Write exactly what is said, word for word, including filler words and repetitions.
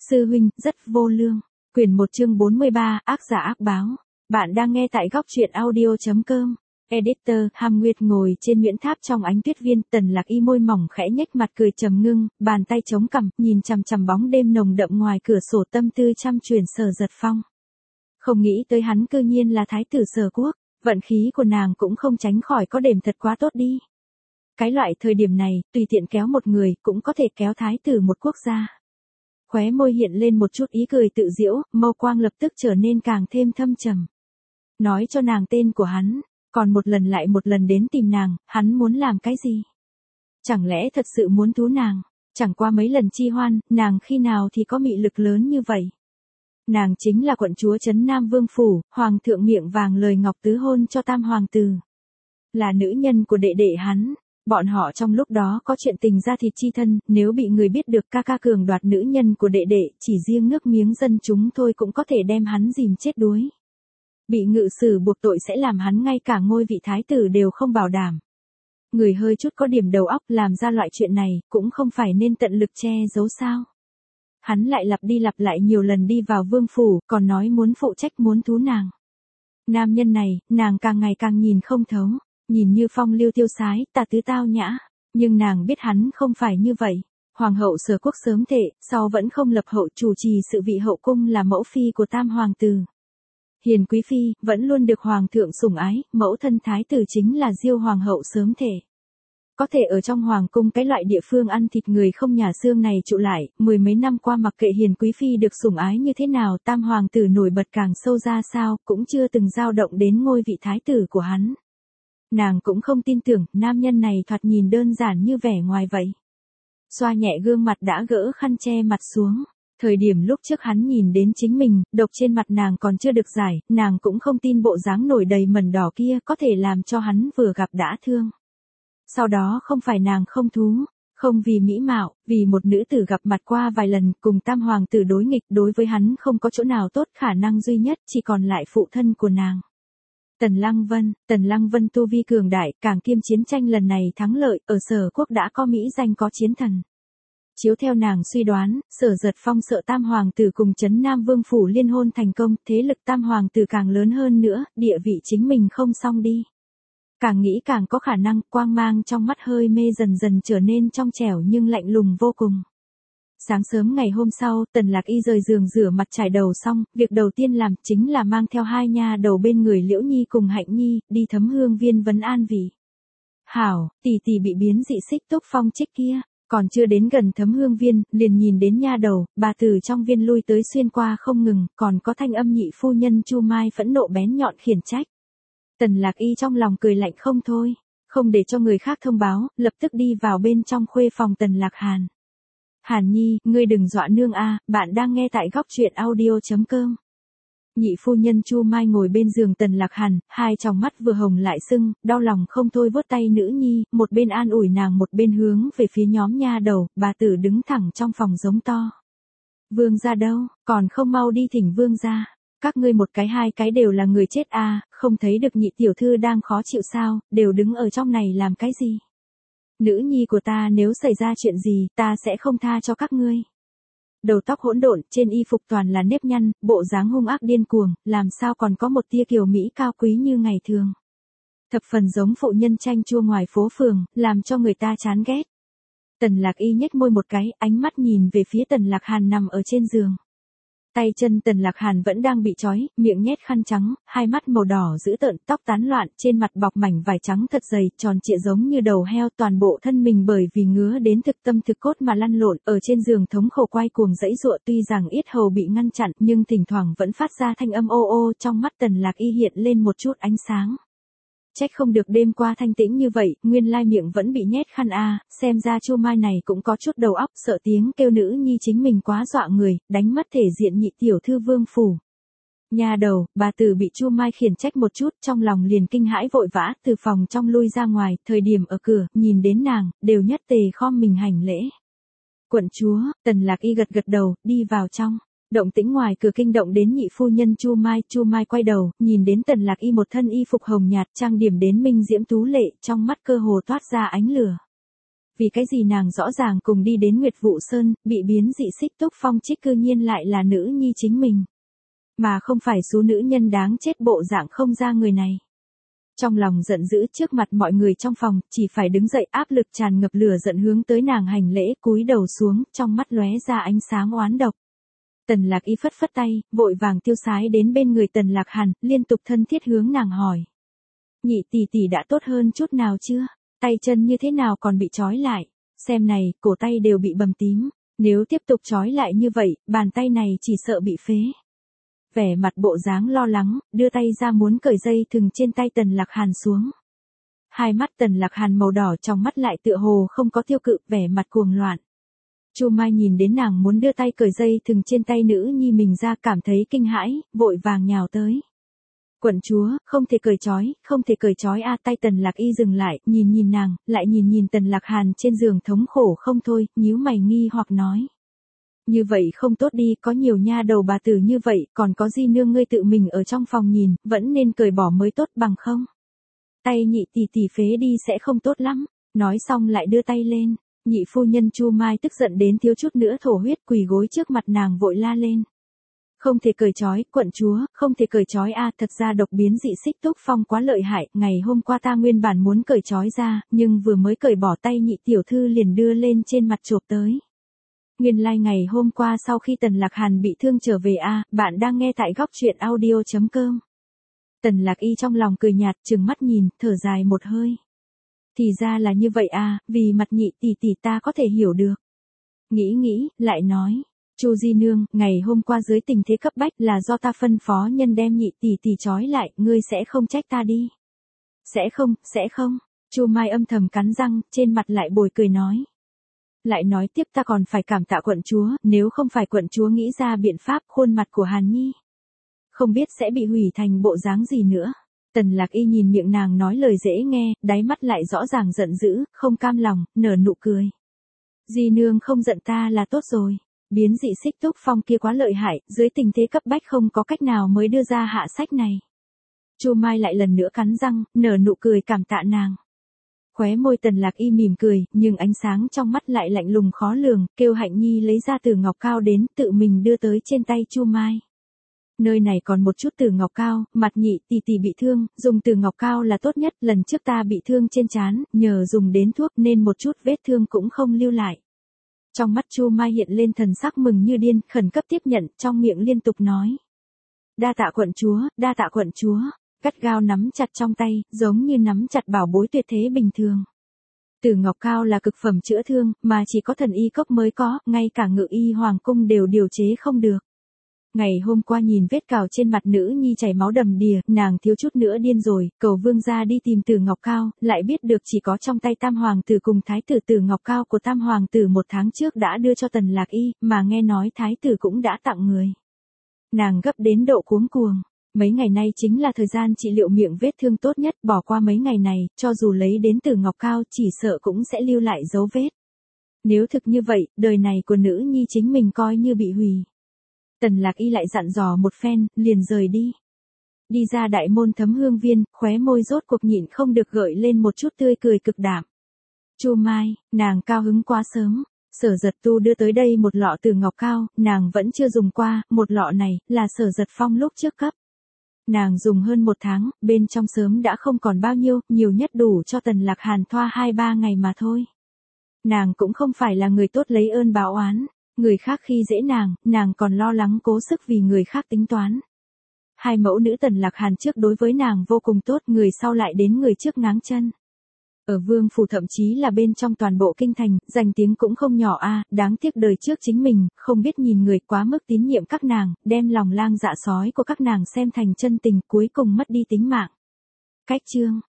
Sư huynh, rất vô lương. Quyển một chương bốn mươi ba, ác giả ác báo. Bạn đang nghe tại góc truyện audio.com. Editor, Hàm Nguyệt ngồi trên Nguyễn Tháp trong ánh tuyết viên, Tần Lạc Y môi mỏng khẽ nhếch mặt cười trầm ngưng, bàn tay chống cằm, nhìn chằm chằm bóng đêm nồng đậm ngoài cửa sổ, tâm tư trăm chuyển Sở Giật Phong. Không nghĩ tới hắn cư nhiên là thái tử Sở Quốc, vận khí của nàng cũng không tránh khỏi có điểm thật quá tốt đi. Cái loại thời điểm này, tùy tiện kéo một người, cũng có thể kéo thái tử một quốc gia. Khóe môi hiện lên một chút ý cười tự giễu, mâu quang lập tức trở nên càng thêm thâm trầm. Nói cho nàng tên của hắn, còn một lần lại một lần đến tìm nàng, hắn muốn làm cái gì? Chẳng lẽ thật sự muốn thú nàng? Chẳng qua mấy lần chi hoan, nàng khi nào thì có mị lực lớn như vậy? Nàng chính là quận chúa Trấn Nam Vương Phủ, hoàng thượng miệng vàng lời ngọc tứ hôn cho tam hoàng tử. Là nữ nhân của đệ đệ hắn. Bọn họ trong lúc đó có chuyện tình ra thịt chi thân, nếu bị người biết được ca ca cường đoạt nữ nhân của đệ đệ, chỉ riêng nước miếng dân chúng thôi cũng có thể đem hắn dìm chết đuối. Bị ngự sử buộc tội sẽ làm hắn ngay cả ngôi vị thái tử đều không bảo đảm. Người hơi chút có điểm đầu óc làm ra loại chuyện này, cũng không phải nên tận lực che giấu sao. Hắn lại lặp đi lặp lại nhiều lần đi vào vương phủ, còn nói muốn phụ trách muốn thú nàng. Nam nhân này, nàng càng ngày càng nhìn không thấu. Nhìn như phong lưu tiêu sái, tà tứ tao nhã, nhưng nàng biết hắn không phải như vậy. Hoàng hậu Sở Quốc sớm thệ, sau vẫn không lập hậu, chủ trì sự vị hậu cung là mẫu phi của tam hoàng tử. Hiền quý phi, vẫn luôn được hoàng thượng sủng ái, mẫu thân thái tử chính là Diêu hoàng hậu sớm thệ. Có thể ở trong hoàng cung cái loại địa phương ăn thịt người không nhà xương này trụ lại, mười mấy năm qua mặc kệ hiền quý phi được sủng ái như thế nào, tam hoàng tử nổi bật càng sâu ra sao, cũng chưa từng dao động đến ngôi vị thái tử của hắn. Nàng cũng không tin tưởng, nam nhân này thoạt nhìn đơn giản như vẻ ngoài vậy. Xoa nhẹ gương mặt đã gỡ khăn che mặt xuống. Thời điểm lúc trước hắn nhìn đến chính mình, độc trên mặt nàng còn chưa được giải, nàng cũng không tin bộ dáng nổi đầy mẩn đỏ kia có thể làm cho hắn vừa gặp đã thương. Sau đó không phải nàng không thú, không vì mỹ mạo, vì một nữ tử gặp mặt qua vài lần, cùng tam hoàng tử đối nghịch, đối với hắn không có chỗ nào tốt, khả năng duy nhất chỉ còn lại phụ thân của nàng. Tần Lăng Vân, Tần Lăng Vân tu vi cường đại, càng kiêm chiến tranh lần này thắng lợi, ở Sở Quốc đã có mỹ danh có chiến thần. Chiếu theo nàng suy đoán, Sở Giật Phong sợ tam hoàng tử cùng Trấn Nam Vương Phủ liên hôn thành công, thế lực tam hoàng tử càng lớn hơn nữa, địa vị chính mình không xong đi. Càng nghĩ càng có khả năng, quang mang trong mắt hơi mê dần dần trở nên trong trẻo nhưng lạnh lùng vô cùng. Sáng sớm ngày hôm sau, Tần Lạc Y rời giường rửa mặt trải đầu xong, việc đầu tiên làm chính là mang theo hai nha đầu bên người Liễu Nhi cùng Hạnh Nhi, đi Thấm Hương Viên vấn an vị. Hảo, tỷ tỷ bị biến dị xích túc phong trích kia, còn chưa đến gần Thấm Hương Viên, liền nhìn đến nha đầu, bà từ trong viên lui tới xuyên qua không ngừng, còn có thanh âm nhị phu nhân Chu Mai phẫn nộ bén nhọn khiển trách. Tần Lạc Y trong lòng cười lạnh không thôi, không để cho người khác thông báo, lập tức đi vào bên trong khuê phòng Tần Lạc Hàn. Hàn Nhi, ngươi đừng dọa nương a, bạn đang nghe tại góc truyện audio.com. Nhị phu nhân Chu Mai ngồi bên giường Tần Lạc Hàn, hai tròng mắt vừa hồng lại sưng, đau lòng không thôi vuốt tay nữ nhi, một bên an ủi nàng một bên hướng về phía nhóm nha đầu, bà tử đứng thẳng trong phòng giống to. Vương gia đâu, còn không mau đi thỉnh vương gia. Các ngươi một cái hai cái đều là người chết a, không thấy được nhị tiểu thư đang khó chịu sao, đều đứng ở trong này làm cái gì? Nữ nhi của ta nếu xảy ra chuyện gì, ta sẽ không tha cho các ngươi. Đầu tóc hỗn độn, trên y phục toàn là nếp nhăn, bộ dáng hung ác điên cuồng, làm sao còn có một tia kiều mỹ cao quý như ngày thường. Thập phần giống phụ nhân chanh chua ngoài phố phường, làm cho người ta chán ghét. Tần Lạc Y nhếch môi một cái, ánh mắt nhìn về phía Tần Lạc Hàn nằm ở trên giường. Tay chân Tần Lạc Hàn vẫn đang bị trói, miệng nhét khăn trắng, hai mắt màu đỏ dữ tợn, tóc tán loạn, trên mặt bọc mảnh vải trắng thật dày, tròn trịa giống như đầu heo, toàn bộ thân mình bởi vì ngứa đến thực tâm thực cốt mà lăn lộn, ở trên giường thống khổ quay cuồng dãy giụa, tuy rằng yết hầu bị ngăn chặn, nhưng thỉnh thoảng vẫn phát ra thanh âm ô ô, trong mắt Tần Lạc Y hiện lên một chút ánh sáng. Trách không được đêm qua thanh tĩnh như vậy, nguyên lai miệng vẫn bị nhét khăn a, xem ra Chu Mai này cũng có chút đầu óc, sợ tiếng kêu nữ nhi chính mình quá dọa người, đánh mất thể diện nhị tiểu thư vương phủ. Nha đầu, bà tử bị Chu Mai khiển trách một chút, trong lòng liền kinh hãi vội vã, từ phòng trong lui ra ngoài, thời điểm ở cửa, nhìn đến nàng, đều nhất tề khom mình hành lễ. Quận chúa, Tần Lạc Y gật gật đầu, đi vào trong. Động tĩnh ngoài cửa kinh động đến nhị phu nhân Chu Mai, Chu Mai quay đầu, nhìn đến Tần Lạc Y một thân y phục hồng nhạt, trang điểm đến minh diễm tú lệ, trong mắt cơ hồ toát ra ánh lửa. Vì cái gì nàng rõ ràng cùng đi đến Nguyệt Vụ Sơn, bị biến dị xích túc phong trích cư nhiên lại là nữ nhi chính mình. Mà không phải số nữ nhân đáng chết bộ dạng không ra người này. Trong lòng giận dữ trước mặt mọi người trong phòng, chỉ phải đứng dậy áp lực tràn ngập lửa giận hướng tới nàng hành lễ cúi đầu xuống, trong mắt lóe ra ánh sáng oán độc. Tần Lạc Y phất phất tay, vội vàng tiêu sái đến bên người Tần Lạc Hàn, liên tục thân thiết hướng nàng hỏi. Nhị tỷ tỷ đã tốt hơn chút nào chưa? Tay chân như thế nào còn bị trói lại? Xem này, cổ tay đều bị bầm tím. Nếu tiếp tục trói lại như vậy, bàn tay này chỉ sợ bị phế. Vẻ mặt bộ dáng lo lắng, đưa tay ra muốn cởi dây thừng trên tay Tần Lạc Hàn xuống. Hai mắt Tần Lạc Hàn màu đỏ trong mắt lại tựa hồ không có tiêu cự, vẻ mặt cuồng loạn. Chu Mai nhìn đến nàng muốn đưa tay cởi dây thừng trên tay nữ nhi mình ra, cảm thấy kinh hãi, vội vàng nhào tới. Quận chúa, không thể cởi trói, không thể cởi trói a. Tay Tần Lạc Y dừng lại, nhìn nhìn nàng, lại nhìn nhìn Tần Lạc Hàn trên giường thống khổ không thôi, nhíu mày nghi hoặc nói. Như vậy không tốt đi, có nhiều nha đầu bà tử như vậy, còn có di nương ngươi tự mình ở trong phòng nhìn, vẫn nên cởi bỏ mới tốt bằng không. Tay nhị tỷ tỷ phế đi sẽ không tốt lắm. Nói xong lại đưa tay lên. Nhị phu nhân Chu Mai tức giận đến thiếu chút nữa thổ huyết, quỳ gối trước mặt nàng vội la lên. Không thể cởi trói, quận chúa, không thể cởi trói a. Thật ra độc biến dị xích túc phong quá lợi hại, ngày hôm qua ta nguyên bản muốn cởi trói ra, nhưng vừa mới cởi bỏ tay nhị tiểu thư liền đưa lên trên mặt chộp tới. Nguyên lai like ngày hôm qua sau khi Tần Lạc Hàn bị thương trở về a, bạn đang nghe tại góc truyện audio chấm com. Tần Lạc Y trong lòng cười nhạt, trừng mắt nhìn, thở dài một hơi. Thì ra là như vậy a, vì mặt nhị tỷ tỷ ta có thể hiểu được. Nghĩ nghĩ, lại nói. Chu di nương, ngày hôm qua dưới tình thế cấp bách là do ta phân phó nhân đem nhị tỷ tỷ trói lại, ngươi sẽ không trách ta đi. Sẽ không, sẽ không. Chu Mai âm thầm cắn răng, trên mặt lại bồi cười nói. Lại nói tiếp ta còn phải cảm tạ quận chúa, nếu không phải quận chúa nghĩ ra biện pháp, khuôn mặt của Hàn Nhi không biết sẽ bị hủy thành bộ dáng gì nữa. Tần Lạc Y nhìn miệng nàng nói lời dễ nghe, đáy mắt lại rõ ràng giận dữ, không cam lòng, nở nụ cười. Di nương không giận ta là tốt rồi. Biến dị xích túc phong kia quá lợi hại, dưới tình thế cấp bách không có cách nào mới đưa ra hạ sách này. Chu Mai lại lần nữa cắn răng, nở nụ cười cảm tạ nàng. Khóe môi Tần Lạc Y mỉm cười, nhưng ánh sáng trong mắt lại lạnh lùng khó lường, kêu Hạnh Nhi lấy ra từ ngọc cao đến, tự mình đưa tới trên tay Chu Mai. Nơi này còn một chút từ ngọc cao, mặt nhị tỷ tỷ bị thương, dùng từ ngọc cao là tốt nhất, lần trước ta bị thương trên trán, nhờ dùng đến thuốc nên một chút vết thương cũng không lưu lại. Trong mắt Chu Mai hiện lên thần sắc mừng như điên, khẩn cấp tiếp nhận, trong miệng liên tục nói. Đa tạ quận chúa, đa tạ quận chúa, gắt gao nắm chặt trong tay, giống như nắm chặt bảo bối tuyệt thế bình thường. Từ ngọc cao là cực phẩm chữa thương, mà chỉ có thần y cốc mới có, ngay cả ngự y hoàng cung đều điều chế không được. Ngày hôm qua nhìn vết cào trên mặt nữ nhi chảy máu đầm đìa, nàng thiếu chút nữa điên rồi, cầu vương gia đi tìm Từ Ngọc Cao, lại biết được chỉ có trong tay Tam Hoàng tử cùng Thái tử Từ Ngọc Cao của Tam Hoàng tử một tháng trước đã đưa cho Tần Lạc Y, mà nghe nói Thái tử cũng đã tặng người. Nàng gấp đến độ cuống cuồng. Mấy ngày nay chính là thời gian trị liệu miệng vết thương tốt nhất, bỏ qua mấy ngày này, cho dù lấy đến Từ Ngọc Cao chỉ sợ cũng sẽ lưu lại dấu vết. Nếu thực như vậy, đời này của nữ nhi chính mình coi như bị hủy. Tần Lạc Y lại dặn dò một phen, liền rời đi. Đi ra đại môn Thấm Hương Viên, khóe môi rốt cuộc nhịn không được gợi lên một chút tươi cười cực đạm. Chu Mai, nàng cao hứng quá sớm. Sở Giật Tu đưa tới đây một lọ Từ Ngọc Cao, nàng vẫn chưa dùng qua, một lọ này, là Sở Giật Phong lúc trước cấp. Nàng dùng hơn một tháng, bên trong sớm đã không còn bao nhiêu, nhiều nhất đủ cho Tần Lạc Hàn thoa hai ba ngày mà thôi. Nàng cũng không phải là người tốt lấy ơn báo oán. Người khác khi dễ nàng, nàng còn lo lắng cố sức vì người khác tính toán. Hai mẫu nữ Tần Lạc Hàn trước đối với nàng vô cùng tốt, người sau lại đến người trước ngáng chân. Ở vương phủ thậm chí là bên trong toàn bộ kinh thành, danh tiếng cũng không nhỏ a, đáng tiếc đời trước chính mình, không biết nhìn người quá mức tín nhiệm các nàng, đem lòng lang dạ sói của các nàng xem thành chân tình, cuối cùng mất đi tính mạng. Cách chương